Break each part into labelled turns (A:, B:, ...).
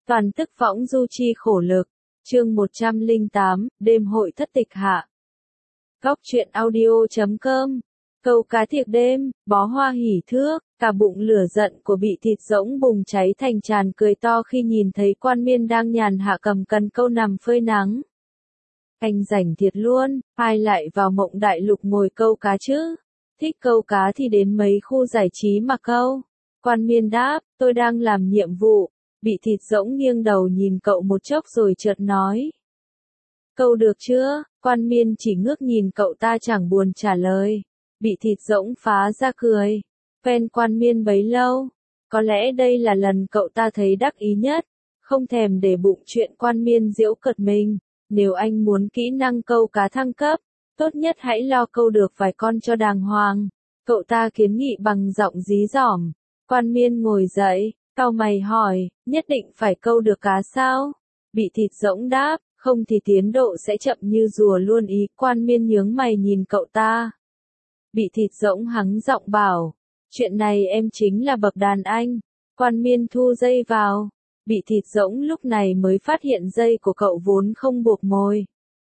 A: Toàn tức võng du chi khổ lực. Chương 108, đêm hội thất tịch hạ. Góc truyện audio.com. Câu cá thiệp đêm, bó hoa hỉ thước, cả bụng lửa giận của bị thịt rỗng bùng cháy thành tràn cười to khi nhìn thấy Quan Miên đang nhàn hạ cầm cần câu nằm phơi nắng. Anh rảnh thiệt luôn, ai lại vào Mộng Đại Lục ngồi câu cá chứ? Thích câu cá thì đến mấy khu giải trí mà câu. Quan Miên đáp, tôi đang làm nhiệm vụ. Bị thịt rỗng nghiêng đầu nhìn cậu một chốc rồi chợt nói. Câu được chưa? Quan Miên chỉ ngước nhìn cậu ta chẳng buồn trả lời. Bị thịt rỗng phá ra cười. Phen Quan Miên bấy lâu. Có lẽ đây là lần cậu ta thấy đắc ý nhất. Không thèm để bụng chuyện Quan Miên giễu cợt mình. Nếu anh muốn kỹ năng câu cá thăng cấp, tốt nhất hãy lo câu được vài con cho đàng hoàng. Cậu ta kiến nghị bằng giọng dí dỏm. Quan Miên ngồi dậy. Cau mày hỏi, nhất định phải câu được cá sao? Bị thịt rỗng đáp, không thì tiến độ sẽ chậm như rùa luôn ý. Quan Miên nhướng mày nhìn cậu ta. Bị thịt rỗng hắng giọng bảo, chuyện này em chính là bậc đàn anh. Quan Miên thu dây vào. Bị thịt rỗng lúc này mới phát hiện dây của cậu vốn không buộc mồi.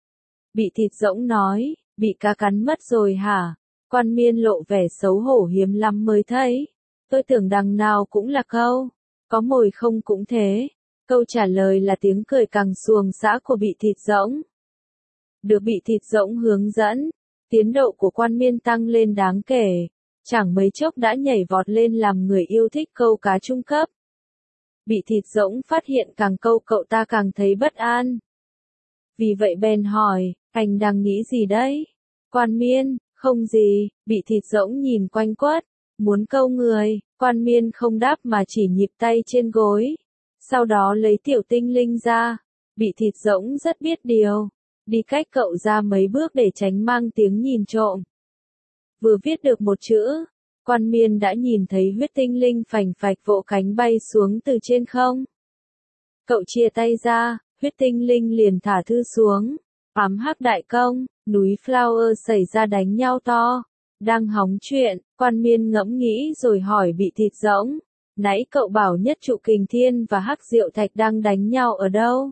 A: Bị thịt rỗng nói, bị cá cắn mất rồi hả? Quan Miên lộ vẻ xấu hổ hiếm lắm mới thấy. Tôi tưởng đằng nào cũng là câu. Có mồi không cũng thế. Câu trả lời là tiếng cười càng xuồng xã của bị thịt rỗng. Được bị thịt rỗng hướng dẫn, tiến độ của Quan Miên tăng lên đáng kể. Chẳng mấy chốc đã nhảy vọt lên làm người yêu thích câu cá trung cấp. Bị thịt rỗng phát hiện càng câu cậu ta càng thấy bất an. Vì vậy bèn hỏi, anh đang nghĩ gì đấy? Quan Miên, không gì. Bị thịt rỗng nhìn quanh quất. Muốn câu người. Quan Miên không đáp mà chỉ nhịp tay trên gối. Sau đó lấy tiểu tinh linh ra. Bị thịt rỗng rất biết điều. Đi cách cậu ra mấy bước để tránh mang tiếng nhìn trộm. Vừa viết được một chữ, Quan Miên đã nhìn thấy huyết tinh linh phành phạch vỗ cánh bay xuống từ trên không. Cậu chia tay ra, huyết tinh linh liền thả thư xuống. Ám hắc đại công, núi Flower xảy ra đánh nhau to. Đang hóng chuyện, Quan Miên ngẫm nghĩ rồi hỏi bị thịt rỗng. Nãy cậu bảo Nhất Trụ Kình Thiên và Hắc Diệu Thạch đang đánh nhau ở đâu?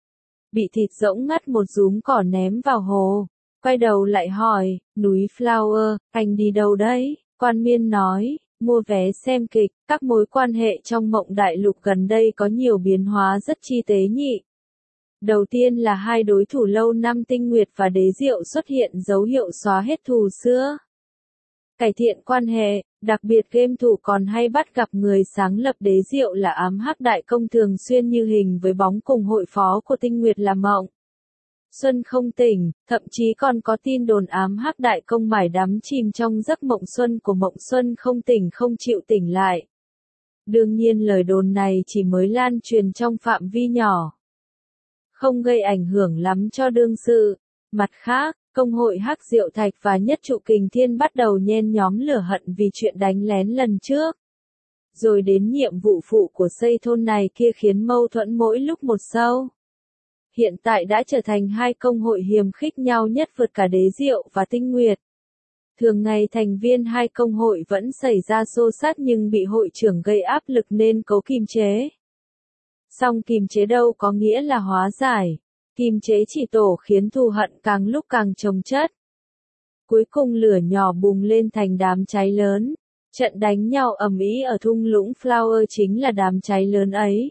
A: Bị thịt rỗng ngắt một rúm cỏ ném vào hồ. Quay đầu lại hỏi, núi Flower, anh đi đâu đấy? Quan Miên nói, mua vé xem kịch. Các mối quan hệ trong Mộng Đại Lục gần đây có nhiều biến hóa rất chi tế nhị. Đầu tiên là hai đối thủ lâu năm Tinh Nguyệt và Đế Diệu xuất hiện dấu hiệu xóa hết thù xưa. Cải thiện quan hệ, đặc biệt game thủ còn hay bắt gặp người sáng lập Đế Diệu là Ám Hắc Đại Công thường xuyên như hình với bóng cùng hội phó của Tinh Nguyệt là Mộng Xuân không tỉnh, thậm chí còn có tin đồn Ám Hắc Đại Công mải đắm chìm trong giấc mộng xuân của Mộng Xuân không tỉnh không chịu tỉnh lại. Đương nhiên lời đồn này chỉ mới lan truyền trong phạm vi nhỏ, không gây ảnh hưởng lắm cho đương sự. Mặt khác, Công hội Hắc Diệu Thạch và Nhất Trụ Kình Thiên bắt đầu nhen nhóm lửa hận vì chuyện đánh lén lần trước. Rồi đến nhiệm vụ phụ của xây thôn này kia khiến mâu thuẫn mỗi lúc một sâu. Hiện tại đã trở thành hai công hội hiềm khích nhau nhất vượt cả Đế Diệu và Tinh Nguyệt. Thường ngày thành viên hai công hội vẫn xảy ra xô xát nhưng bị hội trưởng gây áp lực nên cố kiềm chế. Song kiềm chế đâu có nghĩa là hóa giải. Kiềm chế chỉ tổ khiến thù hận càng lúc càng chồng chất. Cuối cùng lửa nhỏ bùng lên thành đám cháy lớn. Trận đánh nhau ầm ĩ ở thung lũng Flower chính là đám cháy lớn ấy.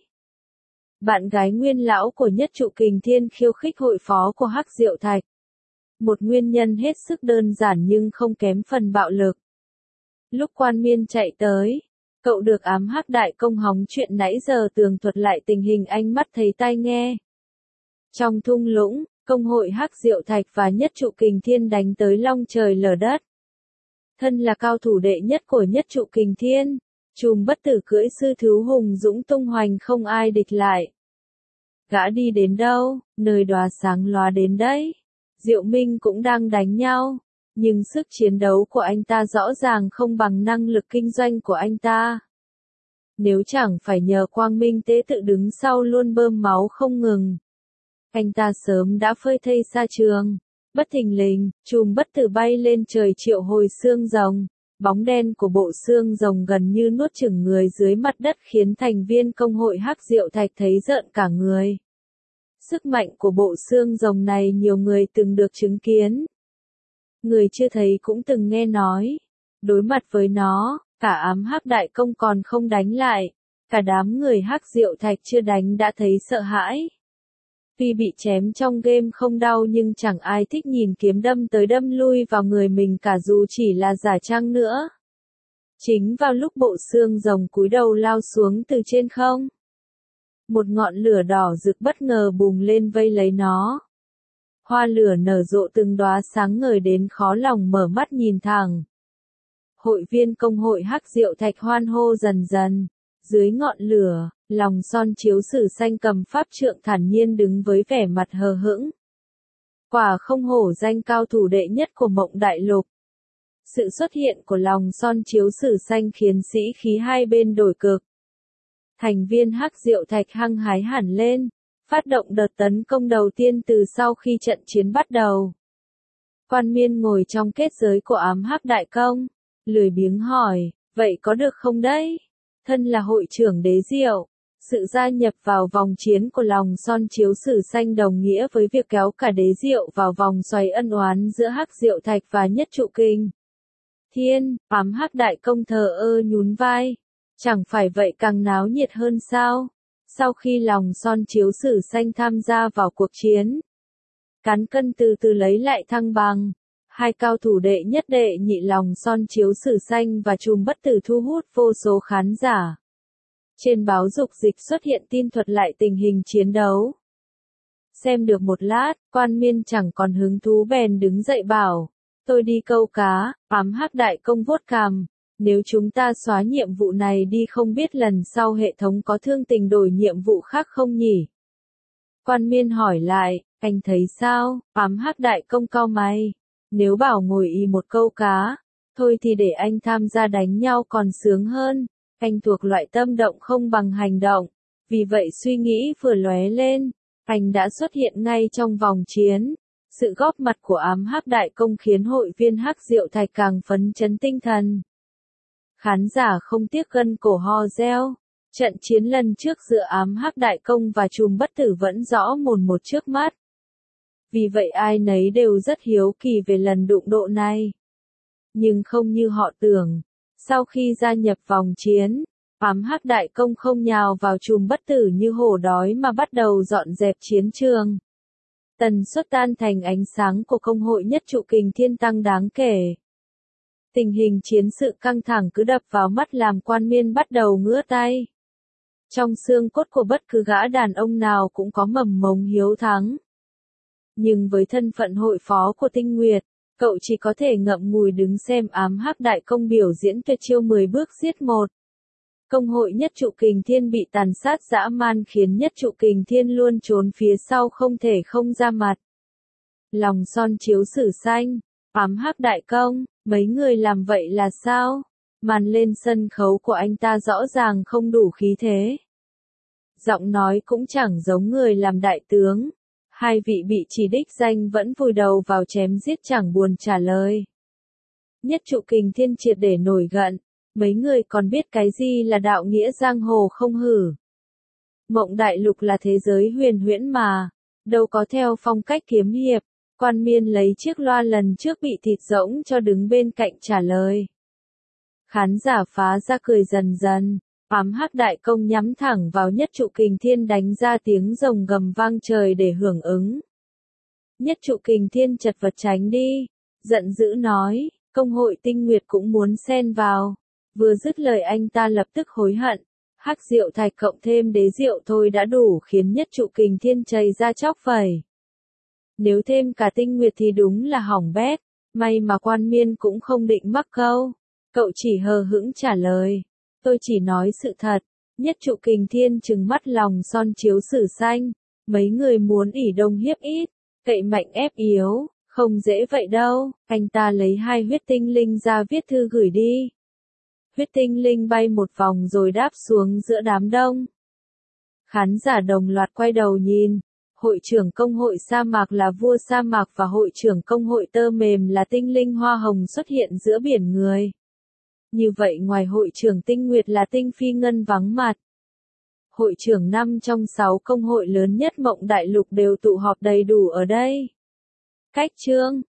A: Bạn gái nguyên lão của Nhất Trụ Kình Thiên khiêu khích hội phó của Hắc Diệu Thạch. Một nguyên nhân hết sức đơn giản nhưng không kém phần bạo lực. Lúc Quan Miên chạy tới, cậu được Ám Hắc Đại Công hóng chuyện nãy giờ tường thuật lại tình hình ánh mắt thấy tai nghe. Trong thung lũng, công hội Hắc Diệu Thạch và Nhất Trụ Kình Thiên đánh tới long trời lở đất. Thân là cao thủ đệ nhất của Nhất Trụ Kình Thiên, Trùm Bất Tử cưỡi sư thứ hùng dũng tung hoành không ai địch lại. Gã đi đến đâu, nơi đóa sáng lóa đến đấy. Diệu Minh cũng đang đánh nhau, nhưng sức chiến đấu của anh ta rõ ràng không bằng năng lực kinh doanh của anh ta. Nếu chẳng phải nhờ Quang Minh Tế tự đứng sau luôn bơm máu không ngừng, anh ta sớm đã phơi thây xa trường. Bất thình lình, Trùm Bất Tử bay lên trời triệu hồi xương rồng. Bóng đen của bộ xương rồng gần như nuốt chửng người dưới mặt đất khiến thành viên công hội Hắc Diệu Thạch thấy rợn cả người. Sức mạnh của bộ xương rồng này nhiều người từng được chứng kiến. Người chưa thấy cũng từng nghe nói. Đối mặt với nó, cả ám Hắc Đại Công còn không đánh lại. Cả đám người Hắc Diệu Thạch chưa đánh đã thấy sợ hãi. Tuy bị chém trong game không đau nhưng chẳng ai thích nhìn kiếm đâm tới đâm lui vào người mình cả dù chỉ là giả trang nữa. Chính vào lúc bộ xương rồng cúi đầu lao xuống từ trên không, một ngọn lửa đỏ rực bất ngờ bùng lên vây lấy nó. Hoa lửa nở rộ từng đóa sáng ngời đến khó lòng mở mắt nhìn thẳng. Hội viên công hội Hắc Diệu Thạch hoan hô dần dần. Dưới ngọn lửa, Lòng Son Chiếu Sử Xanh cầm pháp trượng thản nhiên đứng với vẻ mặt hờ hững. Quả không hổ danh cao thủ đệ nhất của Mộng Đại Lục. Sự xuất hiện của Lòng Son Chiếu Sử Xanh khiến sĩ khí hai bên đổi cực. Thành viên Hắc Diệu Thạch hăng hái hẳn lên, phát động đợt tấn công đầu tiên từ sau khi trận chiến bắt đầu. Quan Miên ngồi trong kết giới của ám Hắc Đại Công, lười biếng hỏi, vậy có được không đấy? Thân là hội trưởng Đế Diệu, sự gia nhập vào vòng chiến của Lòng Son Chiếu Sử Xanh đồng nghĩa với việc kéo cả Đế Diệu vào vòng xoáy ân oán giữa Hắc Diệu Thạch và Nhất Trụ Kình Thiên. Ám Hắc Đại Công thờ ơ nhún vai. Chẳng phải vậy càng náo nhiệt hơn sao? Sau khi Lòng Son Chiếu Sử Xanh tham gia vào cuộc chiến, cán cân từ từ lấy lại thăng bằng. Hai cao thủ đệ nhất đệ nhị Lòng Son Chiếu Sử Xanh và Trùm Bất Tử thu hút vô số khán giả. Trên báo dục dịch xuất hiện tin thuật lại tình hình chiến đấu. Xem được một lát, Quan Miên chẳng còn hứng thú bèn đứng dậy bảo, tôi đi câu cá. Ám Hắc Đại Công vuốt cằm, nếu chúng ta xóa nhiệm vụ này đi không biết lần sau hệ thống có thương tình đổi nhiệm vụ khác không nhỉ? Quan Miên hỏi lại, anh thấy sao? Ám Hắc Đại Công cau mày. Nếu bảo ngồi y một câu cá, thôi thì để anh tham gia đánh nhau còn sướng hơn. Anh thuộc loại tâm động không bằng hành động. Vì vậy suy nghĩ vừa lóe lên, anh đã xuất hiện ngay trong vòng chiến. Sự góp mặt của ám Hắc Đại Công khiến hội viên Hắc Diệu Thạch càng phấn chấn tinh thần. Khán giả không tiếc gân cổ hò reo. Trận chiến lần trước giữa ám Hắc Đại Công và Trùm Bất Tử vẫn rõ mồn một trước mắt. Vì vậy ai nấy đều rất hiếu kỳ về lần đụng độ này. Nhưng không như họ tưởng, sau khi gia nhập vòng chiến, ám Hắc Đại Công không nhào vào Trùm Bất Tử như hổ đói mà bắt đầu dọn dẹp chiến trường. Tần suất tan thành ánh sáng của công hội Nhất Trụ Kình Thiên tăng đáng kể. Tình hình chiến sự căng thẳng cứ đập vào mắt làm Quan Miên bắt đầu ngứa tay. Trong xương cốt của bất cứ gã đàn ông nào cũng có mầm mống hiếu thắng. Nhưng với thân phận hội phó của Tinh Nguyệt, cậu chỉ có thể ngậm ngùi đứng xem ám Hắc Đại Công biểu diễn tuyệt chiêu 10 bước giết một. Công hội Nhất Trụ Kình Thiên bị tàn sát dã man khiến Nhất Trụ Kình Thiên luôn trốn phía sau không thể không ra mặt. Lòng Son Chiếu Sử Xanh, ám Hắc Đại Công, mấy người làm vậy là sao? Màn lên sân khấu của anh ta rõ ràng không đủ khí thế. Giọng nói cũng chẳng giống người làm đại tướng. Hai vị bị chỉ đích danh vẫn vùi đầu vào chém giết chẳng buồn trả lời. Nhất Trụ Kình Thiên triệt để nổi giận. Mấy người còn biết cái gì là đạo nghĩa giang hồ không hử? Mộng Đại Lục là thế giới huyền huyễn mà, đâu có theo phong cách kiếm hiệp. Quan Miên lấy chiếc loa lần trước bị thịt rỗng cho đứng bên cạnh trả lời. Khán giả phá ra cười dần dần. Ám Hắc Đại Công nhắm thẳng vào Nhất Trụ Kình Thiên đánh ra tiếng rồng gầm vang trời để hưởng ứng. Nhất Trụ Kình Thiên chật vật tránh đi, giận dữ nói, công hội Tinh Nguyệt cũng muốn xen vào. Vừa dứt lời anh ta lập tức hối hận. Hắc Diệu Thạch cộng thêm Đế Diệu thôi đã đủ khiến Nhất Trụ Kình Thiên chảy ra chóc phẩy. Nếu thêm cả Tinh Nguyệt thì đúng là hỏng bét. May mà Quan Miên cũng không định mắc câu. Cậu chỉ hờ hững trả lời. Tôi chỉ nói sự thật. Nhất Trụ Kình Thiên trừng mắt Lòng Son Chiếu Sử Xanh. Mấy người muốn ỷ đông hiếp ít, cậy mạnh ép yếu, không dễ vậy đâu. Anh ta lấy 2 huyết tinh linh ra viết thư gửi đi. Huyết tinh linh bay một vòng rồi đáp xuống giữa đám đông. Khán giả đồng loạt quay đầu nhìn. Hội trưởng công hội sa mạc là vua sa mạc và hội trưởng công hội tơ mềm là tinh linh hoa hồng xuất hiện giữa biển người. Như vậy ngoài hội trưởng Tinh Nguyệt là Tinh Phi Ngân vắng mặt. Hội trưởng 5 trong 6 công hội lớn nhất Mộng Đại Lục đều tụ họp đầy đủ ở đây. Cách chương